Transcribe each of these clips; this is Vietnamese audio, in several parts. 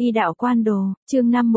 Y đạo quan đồ, chương 5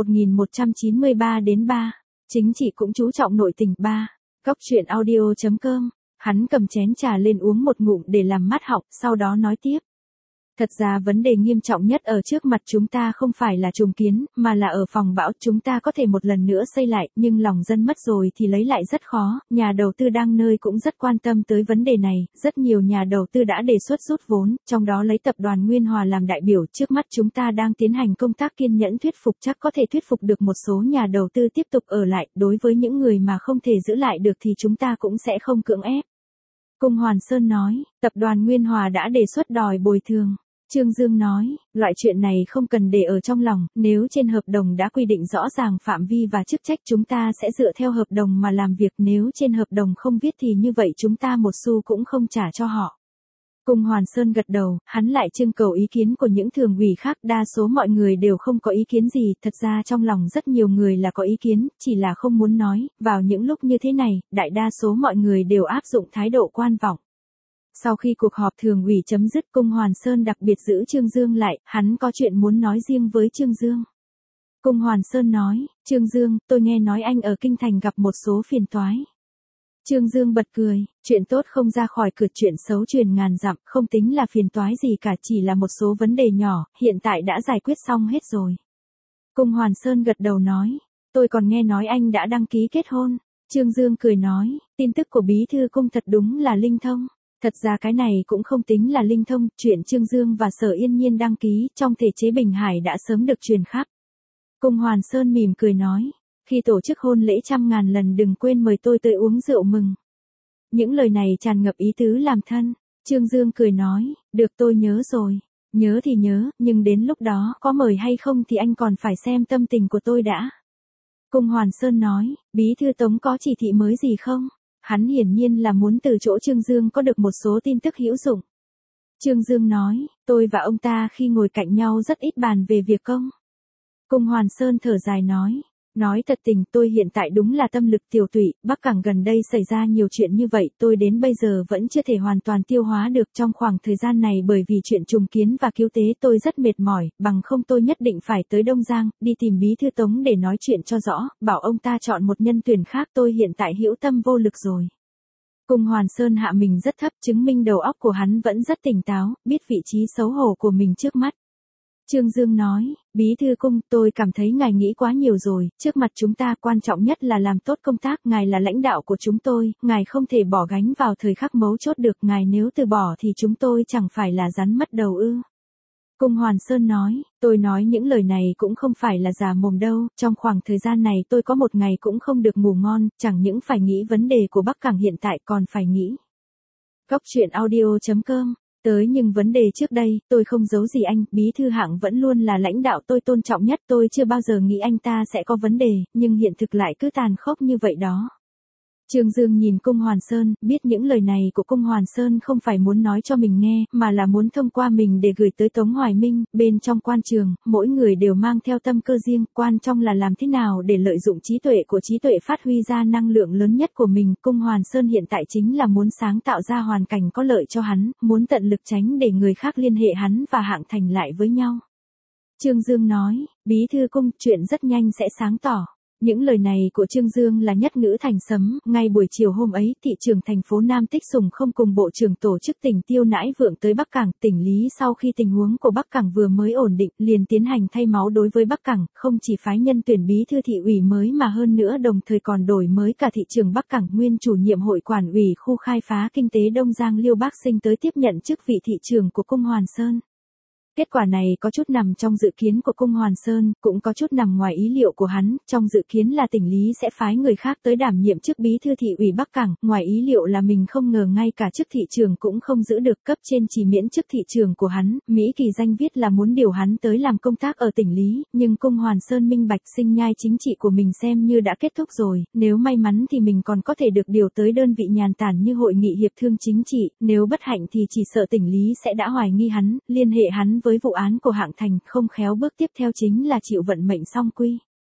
1193 đến 3. Chính trị cũng chú trọng nội tình 3. Góc truyện audio.com. Hắn cầm chén trà lên uống một ngụm để làm mát họng, sau đó nói tiếp. Thật ra vấn đề nghiêm trọng nhất ở trước mặt chúng ta không phải là trùng kiến, mà là ở phòng bão. Chúng ta có thể một lần nữa xây lại, nhưng lòng dân mất rồi thì lấy lại rất khó. Nhà đầu tư đang nơi cũng rất quan tâm tới vấn đề này. Rất nhiều nhà đầu tư đã đề xuất rút vốn, trong đó lấy tập đoàn Nguyên Hòa làm đại biểu. Trước mắt chúng ta đang tiến hành công tác kiên nhẫn thuyết phục, chắc có thể thuyết phục được một số nhà đầu tư tiếp tục ở lại. Đối với những người mà không thể giữ lại được thì chúng ta cũng sẽ không cưỡng ép. Cung Hoàn Sơn nói, tập đoàn Nguyên Hòa đã đề xuất đòi bồi thường. Trương Dương nói, loại chuyện này không cần để ở trong lòng, nếu trên hợp đồng đã quy định rõ ràng phạm vi và chức trách chúng ta sẽ dựa theo hợp đồng mà làm việc, nếu trên hợp đồng không viết thì như vậy chúng ta một xu cũng không trả cho họ. Cung Hoàn Sơn gật đầu, hắn lại trưng cầu ý kiến của những thường ủy khác, đa số mọi người đều không có ý kiến gì, thật ra trong lòng rất nhiều người là có ý kiến, chỉ là không muốn nói, vào những lúc như thế này, đại đa số mọi người đều áp dụng thái độ quan vọng. Sau khi cuộc họp thường ủy chấm dứt, Cung Hoàn Sơn đặc biệt giữ Trương Dương lại, hắn có chuyện muốn nói riêng với Trương Dương. Cung Hoàn Sơn nói, Trương Dương, tôi nghe nói anh ở Kinh Thành gặp một số phiền toái. Trương Dương bật cười, chuyện tốt không ra khỏi cửa, chuyện xấu truyền ngàn dặm, không tính là phiền toái gì cả, chỉ là một số vấn đề nhỏ, hiện tại đã giải quyết xong hết rồi. Cung Hoàn Sơn gật đầu nói, tôi còn nghe nói anh đã đăng ký kết hôn. Trương Dương cười nói, tin tức của bí thư Cung thật đúng là linh thông. Thật ra cái này cũng không tính là linh thông, chuyện Trương Dương và Sở Yên Nhiên đăng ký trong thể chế Bình Hải đã sớm được truyền khắp. Cung Hoàn Sơn mỉm cười nói, khi tổ chức hôn lễ 100.000 lần đừng quên mời tôi tới uống rượu mừng. Những lời này tràn ngập ý tứ làm thân. Trương Dương cười nói, được, tôi nhớ rồi. Nhớ thì nhớ, nhưng đến lúc đó có mời hay không thì anh còn phải xem tâm tình của tôi đã. Cung Hoàn Sơn nói, bí thư Tống có chỉ thị mới gì không? Hắn hiển nhiên là muốn từ chỗ Trương Dương có được một số tin tức hữu dụng. Trương Dương nói, tôi và ông ta khi ngồi cạnh nhau rất ít bàn về việc công. Cung Hoàn Sơn thở dài nói thật tình, tôi hiện tại đúng là tâm lực tiểu tụy, Bắc Cảng gần đây xảy ra nhiều chuyện như vậy, tôi đến bây giờ vẫn chưa thể hoàn toàn tiêu hóa được trong khoảng thời gian này, bởi vì chuyện trùng kiến và cứu tế tôi rất mệt mỏi, bằng không tôi nhất định phải tới Đông Giang, đi tìm bí thư Tống để nói chuyện cho rõ, bảo ông ta chọn một nhân tuyển khác, tôi hiện tại hữu tâm vô lực rồi. Cung Hoàn Sơn hạ mình rất thấp, chứng minh đầu óc của hắn vẫn rất tỉnh táo, biết vị trí xấu hổ của mình trước mắt. Trương Dương nói, bí thư Cung, tôi cảm thấy ngài nghĩ quá nhiều rồi, trước mặt chúng ta quan trọng nhất là làm tốt công tác, ngài là lãnh đạo của chúng tôi, ngài không thể bỏ gánh vào thời khắc mấu chốt được, ngài nếu từ bỏ thì chúng tôi chẳng phải là rắn mất đầu ư. Cung Hoàn Sơn nói, tôi nói những lời này cũng không phải là giả mồm đâu, trong khoảng thời gian này tôi có một ngày cũng không được ngủ ngon, chẳng những phải nghĩ vấn đề của Bắc Cảng hiện tại còn phải nghĩ. Góc truyện audio.com. Nhưng vấn đề trước đây, tôi không giấu gì anh, bí thư Hạng vẫn luôn là lãnh đạo tôi tôn trọng nhất, tôi chưa bao giờ nghĩ anh ta sẽ có vấn đề, nhưng hiện thực lại cứ tàn khốc như vậy đó. Trương Dương nhìn Cung Hoàn Sơn, biết những lời này của Cung Hoàn Sơn không phải muốn nói cho mình nghe, mà là muốn thông qua mình để gửi tới Tống Hoài Minh. Bên trong quan trường, mỗi người đều mang theo tâm cơ riêng, quan trọng là làm thế nào để lợi dụng trí tuệ phát huy ra năng lượng lớn nhất của mình. Cung Hoàn Sơn hiện tại chính là muốn sáng tạo ra hoàn cảnh có lợi cho hắn, muốn tận lực tránh để người khác liên hệ hắn và Hạng Thành lại với nhau. Trương Dương nói, bí thư Cung, chuyện rất nhanh sẽ sáng tỏ. Những lời này của Trương Dương là nhất ngữ thành sấm, ngay buổi chiều hôm ấy, thị trưởng thành phố Nam Tích Sùng không cùng bộ trưởng tổ chức tỉnh Tiêu Nãi Vượng tới Bắc Cảng, tỉnh Lý sau khi tình huống của Bắc Cảng vừa mới ổn định, liền tiến hành thay máu đối với Bắc Cảng, không chỉ phái nhân tuyển bí thư thị ủy mới mà hơn nữa đồng thời còn đổi mới cả thị trưởng Bắc Cảng, nguyên chủ nhiệm hội quản ủy khu khai phá kinh tế Đông Giang Liêu Bác Sinh tới tiếp nhận chức vị thị trưởng của Cung Hoàn Sơn. Kết quả này có chút nằm trong dự kiến của Cung Hoàn Sơn, cũng có chút nằm ngoài ý liệu của hắn, trong dự kiến là tỉnh Lý sẽ phái người khác tới đảm nhiệm chức bí thư thị ủy Bắc Cảng, ngoài ý liệu là mình không ngờ ngay cả chức thị trưởng cũng không giữ được, cấp trên chỉ miễn chức thị trưởng của hắn, Mỹ Kỳ Danh viết là muốn điều hắn tới làm công tác ở tỉnh Lý, nhưng Cung Hoàn Sơn minh bạch sinh nhai chính trị của mình xem như đã kết thúc rồi, nếu may mắn thì mình còn có thể được điều tới đơn vị nhàn tản như Hội nghị Hiệp thương Chính trị, nếu bất hạnh thì chỉ sợ tỉnh Lý sẽ đã hoài nghi hắn, liên hệ hắn với vụ án của Hạng Thành, không khéo bước tiếp theo chính là chịu vận mệnh song quy.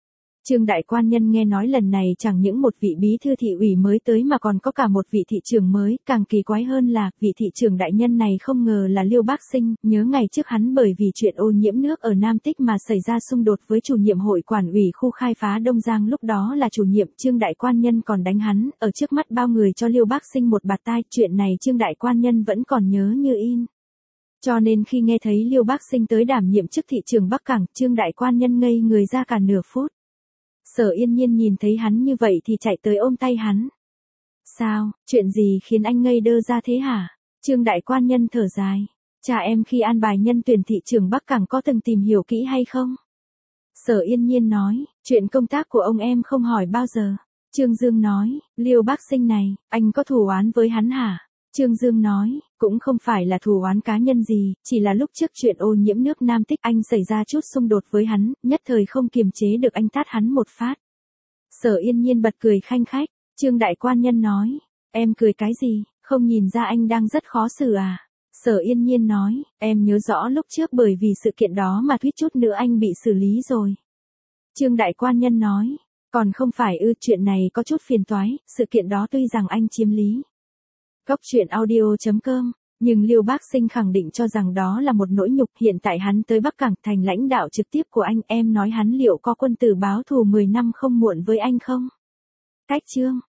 Trương đại quan nhân nghe nói lần này chẳng những một vị bí thư thị ủy mới tới mà còn có cả một vị thị trưởng mới, càng kỳ quái hơn là, vị thị trưởng đại nhân này không ngờ là Liêu Bác Sinh, nhớ ngày trước hắn bởi vì chuyện ô nhiễm nước ở Nam Tích mà xảy ra xung đột với chủ nhiệm hội quản ủy khu khai phá Đông Giang lúc đó là chủ nhiệm, Trương đại quan nhân còn đánh hắn, ở trước mắt bao người cho Liêu Bác Sinh một bạt tai, chuyện này Trương đại quan nhân vẫn còn nhớ như in. Cho nên khi nghe thấy Liêu Bác Sinh tới đảm nhiệm chức thị trưởng Bắc Cảng, Trương đại quan nhân ngây người ra cả nửa phút. Sở Yên Nhiên nhìn thấy hắn như vậy thì chạy tới ôm tay hắn. Sao, chuyện gì khiến anh ngây đơ ra thế hả? Trương đại quan nhân thở dài. Cha em khi an bài nhân tuyển thị trưởng Bắc Cảng có từng tìm hiểu kỹ hay không? Sở Yên Nhiên nói, chuyện công tác của ông em không hỏi bao giờ. Trương Dương nói, Liêu Bác Sinh này, anh có thù oán với hắn hả? Trương Dương nói, cũng không phải là thù oán cá nhân gì, chỉ là lúc trước chuyện ô nhiễm nước Nam Tích anh xảy ra chút xung đột với hắn, nhất thời không kiềm chế được anh tát hắn một phát. Sở Yên Nhiên bật cười khanh khách, Trương đại quan nhân nói, em cười cái gì, không nhìn ra anh đang rất khó xử à? Sở Yên Nhiên nói, em nhớ rõ lúc trước bởi vì sự kiện đó mà suýt chút nữa anh bị xử lý rồi. Trương đại quan nhân nói, còn không phải chuyện này có chút phiền toái, sự kiện đó tuy rằng anh chiếm lý. Góc truyện audio.com, nhưng Liêu Bác Sinh khẳng định cho rằng đó là một nỗi nhục, hiện tại hắn tới Bắc Cảng thành lãnh đạo trực tiếp của anh, em nói hắn liệu có quân tử báo thù 10 năm không muộn với anh không? Cách chương